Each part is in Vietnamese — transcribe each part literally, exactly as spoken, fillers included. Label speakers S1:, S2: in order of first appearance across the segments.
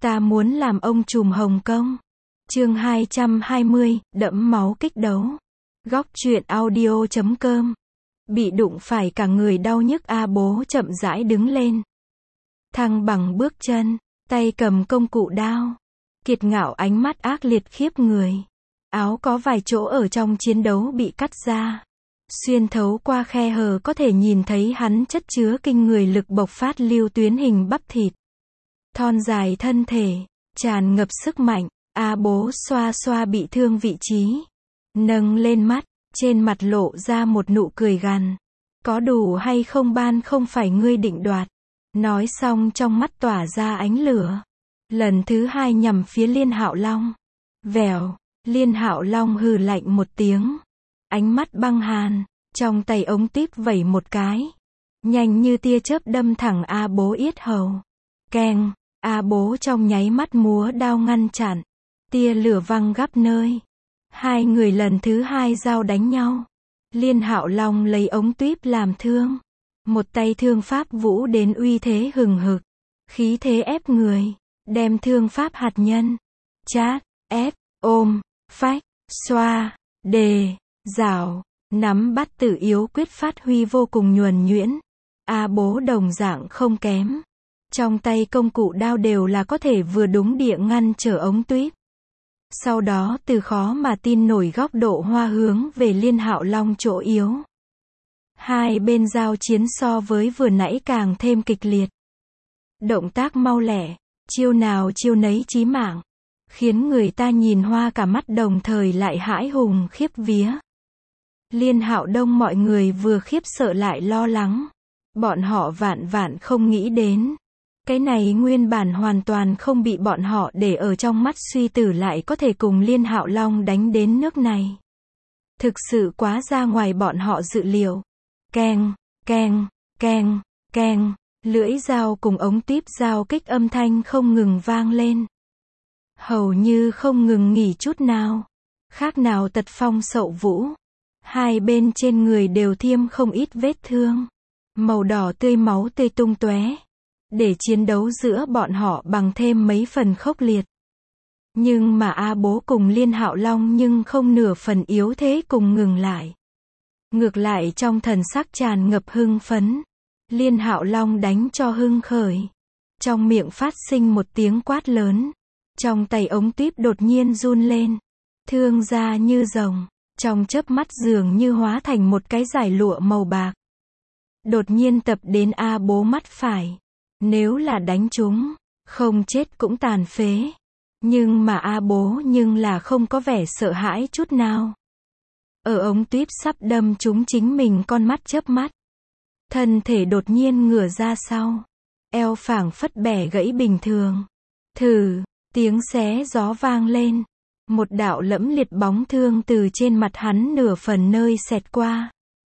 S1: Ta muốn làm ông trùm Hồng Kông. Chương hai trăm hai mươi, đẫm máu kích đấu. Góc truyện audio chấm com. Bị đụng phải cả người đau nhức, A Bố chậm rãi đứng lên. Thăng bằng bước chân, tay cầm công cụ đao. Kiệt Ngạo ánh mắt ác liệt khiếp người. Áo có vài chỗ ở trong chiến đấu bị cắt ra. Xuyên thấu qua khe hở có thể nhìn thấy hắn chất chứa kinh người lực bộc phát lưu tuyến hình bắp thịt. Thon dài thân thể, tràn ngập sức mạnh. A Bố xoa xoa bị thương vị trí. Nâng lên mắt, trên mặt lộ ra một nụ cười gằn. Có đủ hay không ban không phải ngươi định đoạt. Nói xong trong mắt tỏa ra ánh lửa. Lần thứ hai nhằm phía Liên Hạo Long. Vèo, Liên Hạo Long hừ lạnh một tiếng. Ánh mắt băng hàn, trong tay ống típ vẩy một cái. Nhanh như tia chớp đâm thẳng A Bố yết hầu. Keng, A Bố trong nháy mắt múa đao ngăn chặn. Tia lửa văng khắp nơi. Hai người lần thứ hai giao đánh nhau. Liên Hạo Long lấy ống tuýp làm thương. Một tay thương pháp vũ đến uy thế hừng hực. Khí thế ép người. Đem thương pháp hạt nhân. Chát, ép, ôm, phách, xoa, đề, rảo, nắm bắt tự yếu quyết phát huy vô cùng nhuần nhuyễn. A Bố đồng dạng không kém. Trong tay công cụ đao đều là có thể vừa đúng địa ngăn trở ống tuýp. Sau đó từ khó mà tin nổi góc độ hoa hướng về Liên Hạo Long chỗ yếu. Hai bên giao chiến so với vừa nãy càng thêm kịch liệt. Động tác mau lẻ, chiêu nào chiêu nấy chí mạng, khiến người ta nhìn hoa cả mắt đồng thời lại hãi hùng khiếp vía. Liên Hạo Đông mọi người vừa khiếp sợ lại lo lắng. Bọn họ vạn vạn không nghĩ đến. Cái này nguyên bản hoàn toàn không bị bọn họ để ở trong mắt suy tử lại có thể cùng Liên Hạo Long đánh đến nước này. Thực sự quá ra ngoài bọn họ dự liệu. Keng, keng, keng, keng, lưỡi dao cùng ống típ dao kích âm thanh không ngừng vang lên. Hầu như không ngừng nghỉ chút nào. Khác nào tật phong sậu vũ. Hai bên trên người đều thiêm không ít vết thương. Màu đỏ tươi máu tươi tung tóe. Để chiến đấu giữa bọn họ bằng thêm mấy phần khốc liệt. Nhưng mà A Bố cùng Liên Hạo Long nhưng không nửa phần yếu thế cùng ngừng lại. Ngược lại trong thần sắc tràn ngập hưng phấn. Liên Hạo Long đánh cho hưng khởi. Trong miệng phát sinh một tiếng quát lớn. Trong tay ống tuýp đột nhiên run lên. Thương ra như rồng. Trong chớp mắt dường như hóa thành một cái dải lụa màu bạc. Đột nhiên tập đến A Bố mắt phải. Nếu là đánh chúng, không chết cũng tàn phế. Nhưng mà A Bố nhưng là không có vẻ sợ hãi chút nào. Ở ống tuýp sắp đâm trúng chính mình con mắt chớp mắt. Thân thể đột nhiên ngửa ra sau. Eo phảng phất bẻ gãy bình thường. Thử, tiếng xé gió vang lên. Một đạo lẫm liệt bóng thương từ trên mặt hắn nửa phần nơi xẹt qua.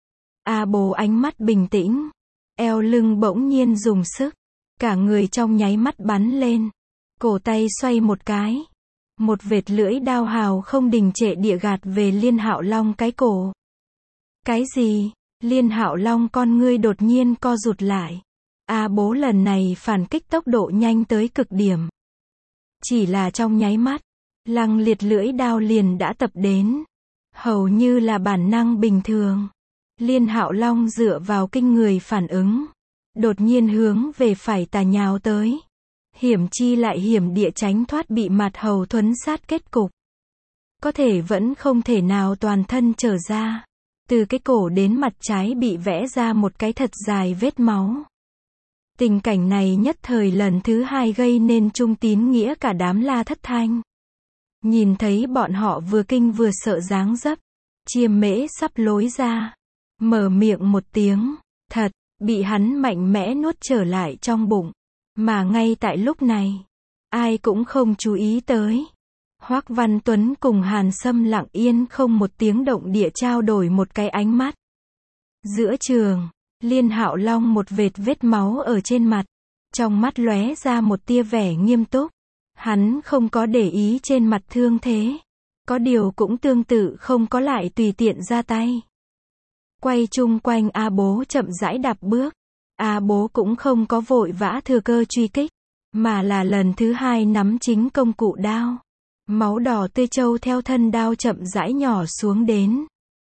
S1: A Bố ánh mắt bình tĩnh. Eo lưng bỗng nhiên dùng sức. Cả người trong nháy mắt bắn lên. Cổ tay xoay một cái. Một vệt lưỡi đao hào không đình trệ địa gạt về Liên Hạo Long cái cổ. Cái gì? Liên Hạo Long con ngươi đột nhiên co rụt lại. A Bố lần này phản kích tốc độ nhanh tới cực điểm. Chỉ là trong nháy mắt. Lăng liệt lưỡi đao liền đã tập đến. Hầu như là bản năng bình thường. Liên Hạo Long dựa vào kinh người phản ứng. Đột nhiên hướng về phải tà nhào tới. Hiểm chi lại hiểm địa tránh thoát bị mặt hầu thuấn sát kết cục. Có thể vẫn không thể nào toàn thân trở ra. Từ cái cổ đến mặt trái bị vẽ ra một cái thật dài vết máu. Tình cảnh này nhất thời lần thứ hai gây nên trung tín nghĩa cả đám La Thất Thanh. Nhìn thấy bọn họ vừa kinh vừa sợ dáng dấp. Chiêm Mễ sắp lối ra. Mở miệng một tiếng. Thật. Bị hắn mạnh mẽ nuốt trở lại trong bụng. Mà ngay tại lúc này, ai cũng không chú ý tới. Hoắc Văn Tuấn cùng Hàn Sâm lặng yên không một tiếng động địa trao đổi một cái ánh mắt. Giữa trường, Liên Hạo Long một vệt vết máu ở trên mặt. Trong mắt lóe ra một tia vẻ nghiêm túc. Hắn không có để ý trên mặt thương thế. Có điều cũng tương tự không có lại tùy tiện ra tay. Quay chung quanh A Bố chậm rãi đạp bước. A Bố cũng không có vội vã thừa cơ truy kích. mà là lần thứ hai nắm chính công cụ đao. Máu đỏ tươi trâu theo thân đao chậm rãi nhỏ xuống đến.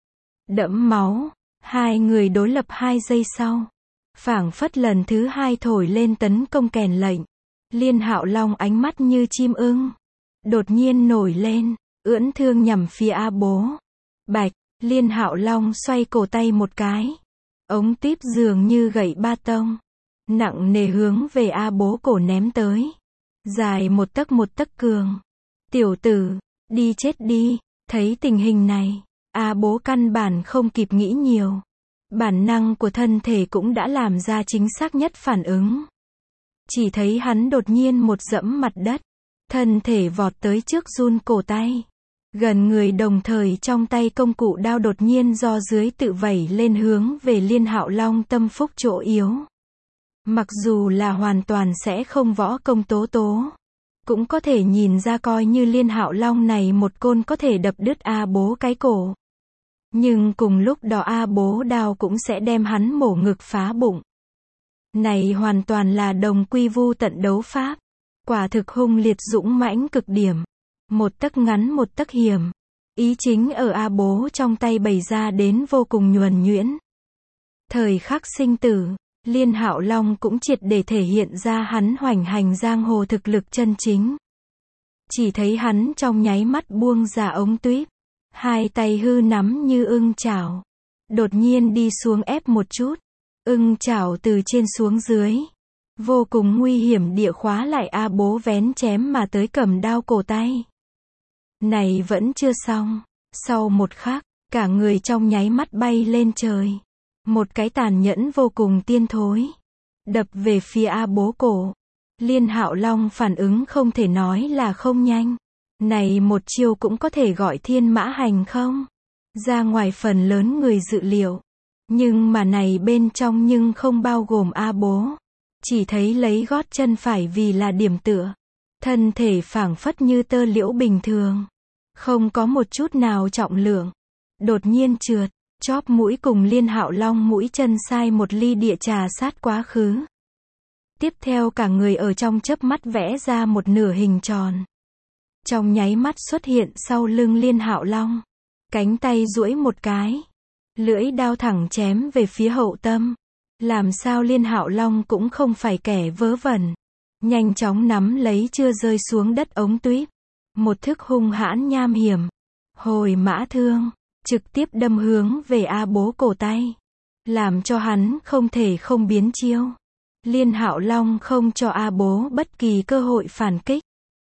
S1: Đẫm máu, hai người đối lập hai giây sau. Phảng phất lần thứ hai thổi lên tấn công kèn lệnh. Liên Hạo Long ánh mắt như chim ưng. Đột nhiên nổi lên, ưỡn thương nhằm phía A Bố. Bạch, Liên Hạo Long xoay cổ tay một cái. Ống típ dường như gậy ba tông. Nặng nề hướng về A Bố cổ ném tới. Dài một tấc một tấc cường. Tiểu tử, đi chết đi. Thấy tình hình này, A Bố căn bản không kịp nghĩ nhiều. Bản năng của thân thể cũng đã làm ra chính xác nhất phản ứng. Chỉ thấy hắn đột nhiên một dẫm mặt đất. Thân thể vọt tới trước run cổ tay. Gần người đồng thời trong tay công cụ đao đột nhiên do dưới tự vẩy lên hướng về Liên Hạo Long tâm phúc chỗ yếu. Mặc dù là hoàn toàn sẽ không võ công tố tố. Cũng có thể nhìn ra coi như Liên Hạo Long này một côn có thể đập đứt A Bố cái cổ. Nhưng cùng lúc đó A Bố đao cũng sẽ đem hắn mổ ngực phá bụng. Này hoàn toàn là đồng quy vu tận đấu pháp. Quả thực hung liệt dũng mãnh cực điểm. Một tấc ngắn một tấc hiểm. Ý chính ở A Bố trong tay bày ra đến vô cùng nhuần nhuyễn. Thời khắc sinh tử, Liên Hạo Long cũng triệt để thể hiện ra hắn hoành hành giang hồ thực lực chân chính. Chỉ thấy hắn trong nháy mắt buông ra ống tuýp. Hai tay hư nắm như ưng chảo. Đột nhiên đi xuống ép một chút. Ưng chảo từ trên xuống dưới. Vô cùng nguy hiểm địa khóa lại A Bố vén chém mà tới cầm đao cổ tay. Này vẫn chưa xong. Sau một khắc, cả người trong nháy mắt bay lên trời. Một cái tàn nhẫn vô cùng tiên thối. Đập về phía A Bố cổ. Liên Hạo Long phản ứng không thể nói là không nhanh. Này một chiêu cũng có thể gọi thiên mã hành không? Ra ngoài phần lớn người dự liệu. Nhưng mà này bên trong nhưng không bao gồm A Bố. Chỉ thấy lấy gót chân phải vì là điểm tựa. Thân thể phảng phất như tơ liễu bình thường. Không có một chút nào trọng lượng. Đột nhiên trượt, chóp mũi cùng Liên Hạo Long mũi chân sai một ly địa trà sát quá khứ. Tiếp theo cả người ở trong chớp mắt vẽ ra một nửa hình tròn. Trong nháy mắt xuất hiện sau lưng Liên Hạo Long. Cánh tay duỗi một cái. Lưỡi đao thẳng chém về phía hậu tâm. Làm sao Liên Hạo Long cũng không phải kẻ vớ vẩn. Nhanh chóng nắm lấy chưa rơi xuống đất ống tuýp. Một thức hung hãn nham hiểm. Hồi mã thương. Trực tiếp đâm hướng về A Bố cổ tay. Làm cho hắn không thể không biến chiêu. Liên Hạo Long không cho A Bố bất kỳ cơ hội phản kích.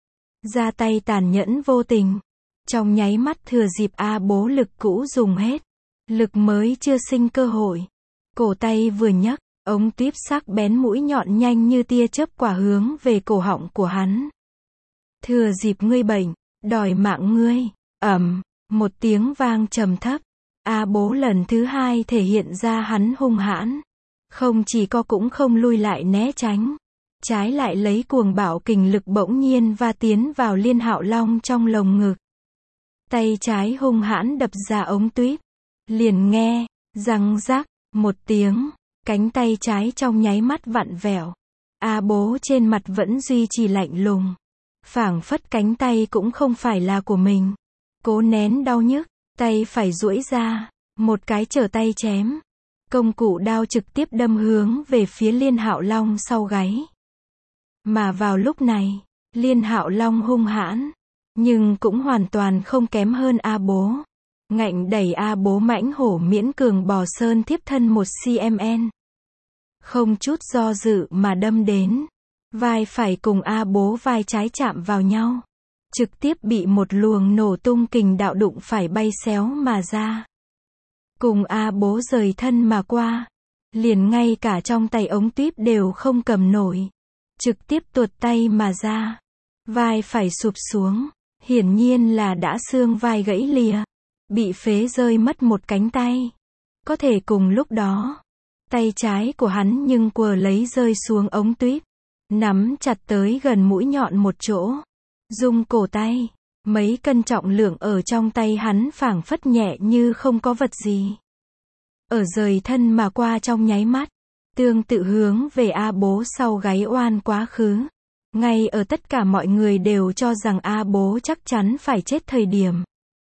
S1: Ra tay tàn nhẫn vô tình. Trong nháy mắt thừa dịp A Bố lực cũ dùng hết. Lực mới chưa sinh cơ hội. Cổ tay vừa nhấc, ống tuýp sắc bén mũi nhọn nhanh như tia chớp quả hướng về cổ họng của hắn. Thừa dịp ngươi bệnh, đòi mạng ngươi. Ầm, một tiếng vang trầm thấp. A Bố lần thứ hai thể hiện ra hắn hung hãn. Không chỉ co cũng không lui lại né tránh. Trái lại lấy cuồng bạo kình lực bỗng nhiên va tiến vào Liên Hạo Long trong lồng ngực. Tay trái hung hãn đập ra ống tuýp. Liền nghe, răng rắc, một tiếng, cánh tay trái trong nháy mắt vặn vẹo. A Bố trên mặt vẫn duy trì lạnh lùng. Phảng phất cánh tay cũng không phải là của mình. Cố nén đau nhức, tay phải duỗi ra, một cái trở tay chém. Công cụ đao trực tiếp đâm hướng về phía Liên Hạo Long sau gáy. Mà vào lúc này, Liên Hạo Long hung hãn, nhưng cũng hoàn toàn không kém hơn A Bố. Ngạnh đẩy A Bố mãnh hổ miễn cường bò sơn thiếp thân một xăng. Không chút do dự mà đâm đến. Vai phải cùng A Bố vai trái chạm vào nhau. Trực tiếp bị một luồng nổ tung kình đạo đụng phải bay xéo mà ra. Cùng A Bố rời thân mà qua. Liền ngay cả trong tay ống tuýp đều không cầm nổi. Trực tiếp tuột tay mà ra. Vai phải sụp xuống. Hiển nhiên là đã xương vai gãy lìa. Bị phế rơi mất một cánh tay. Có thể cùng lúc đó. Tay trái của hắn nhưng quờ lấy rơi xuống ống tuýp. Nắm chặt tới gần mũi nhọn một chỗ. Rung cổ tay. Mấy cân trọng lượng ở trong tay hắn phảng phất nhẹ như không có vật gì. Ở rời thân mà qua trong nháy mắt. Tương tự hướng về A Bố sau gáy oan quá khứ. Ngay ở tất cả mọi người đều cho rằng A Bố chắc chắn phải chết thời điểm.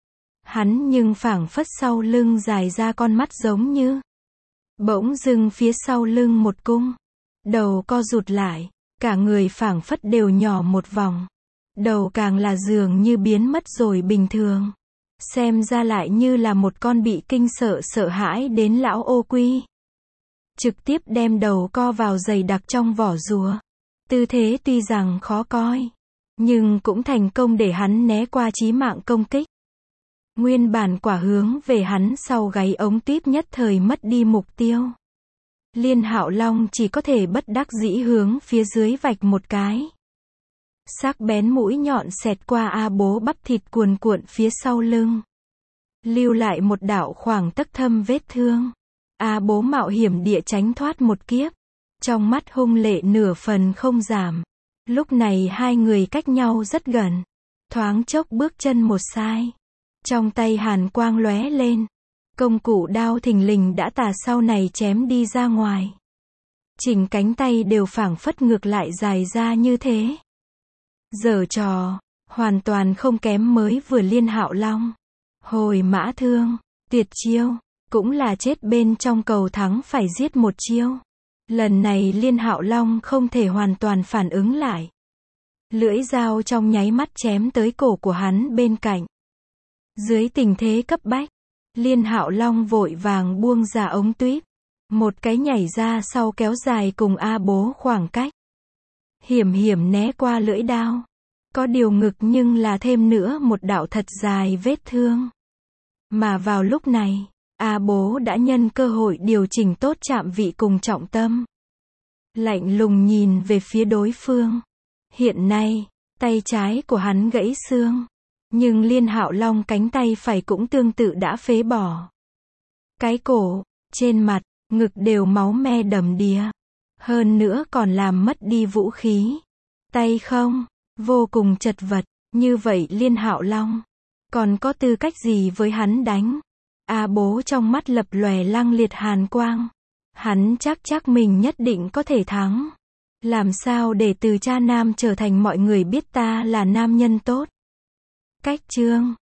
S1: Hắn nhưng phảng phất sau lưng dài ra con mắt giống như. Bỗng dưng phía sau lưng một cung. Đầu co rụt lại, cả người phảng phất đều nhỏ một vòng. Đầu càng là dường như biến mất rồi bình thường. Xem ra lại như là một con bị kinh sợ sợ hãi đến lão ô quy. Trực tiếp đem đầu co vào dày đặc trong vỏ rùa. Tư thế tuy rằng khó coi, nhưng cũng thành công để hắn né qua chí mạng công kích. Nguyên bản quả hướng về hắn sau gáy ống tuyếp nhất thời mất đi mục tiêu. Liên Hạo Long chỉ có thể bất đắc dĩ hướng phía dưới vạch một cái. Sắc bén mũi nhọn xẹt qua A Bố bắp thịt cuồn cuộn phía sau lưng. Lưu lại một đạo khoảng tấc thâm vết thương. A Bố mạo hiểm địa tránh thoát một kiếp. Trong mắt hung lệ nửa phần không giảm. Lúc này hai người cách nhau rất gần. Thoáng chốc bước chân một sai. Trong tay hàn quang lóe lên. Công cụ đao thình lình đã tà sau này chém đi ra ngoài. Chỉnh cánh tay đều phảng phất ngược lại dài ra như thế. Giở trò, hoàn toàn không kém mới vừa Liên Hạo Long. Hồi mã thương, tuyệt chiêu, cũng là chết bên trong cầu thắng phải giết một chiêu. Lần này Liên Hạo Long không thể hoàn toàn phản ứng lại. Lưỡi dao trong nháy mắt chém tới cổ của hắn bên cạnh. Dưới tình thế cấp bách, Liên Hạo Long vội vàng buông ra ống tuyếp. Một cái nhảy ra sau kéo dài cùng A Bố khoảng cách. Hiểm hiểm né qua lưỡi đao. Có điều ngực nhưng là thêm nữa một đạo thật dài vết thương. Mà vào lúc này, A Bố đã nhân cơ hội điều chỉnh tốt chạm vị cùng trọng tâm. Lạnh lùng nhìn về phía đối phương. Hiện nay, tay trái của hắn gãy xương. Nhưng Liên Hạo Long cánh tay phải cũng tương tự đã phế bỏ. Cái cổ, trên mặt, ngực đều máu me đầm đìa. Hơn nữa còn làm mất đi vũ khí. Tay không, vô cùng chật vật. Như vậy Liên Hạo Long còn có tư cách gì với hắn đánh? A Bố trong mắt lập lòe lăng liệt hàn quang. Hắn chắc chắc mình nhất định có thể thắng. Làm sao để từ cha nam trở thành mọi người biết ta là nam nhân tốt? Cách chương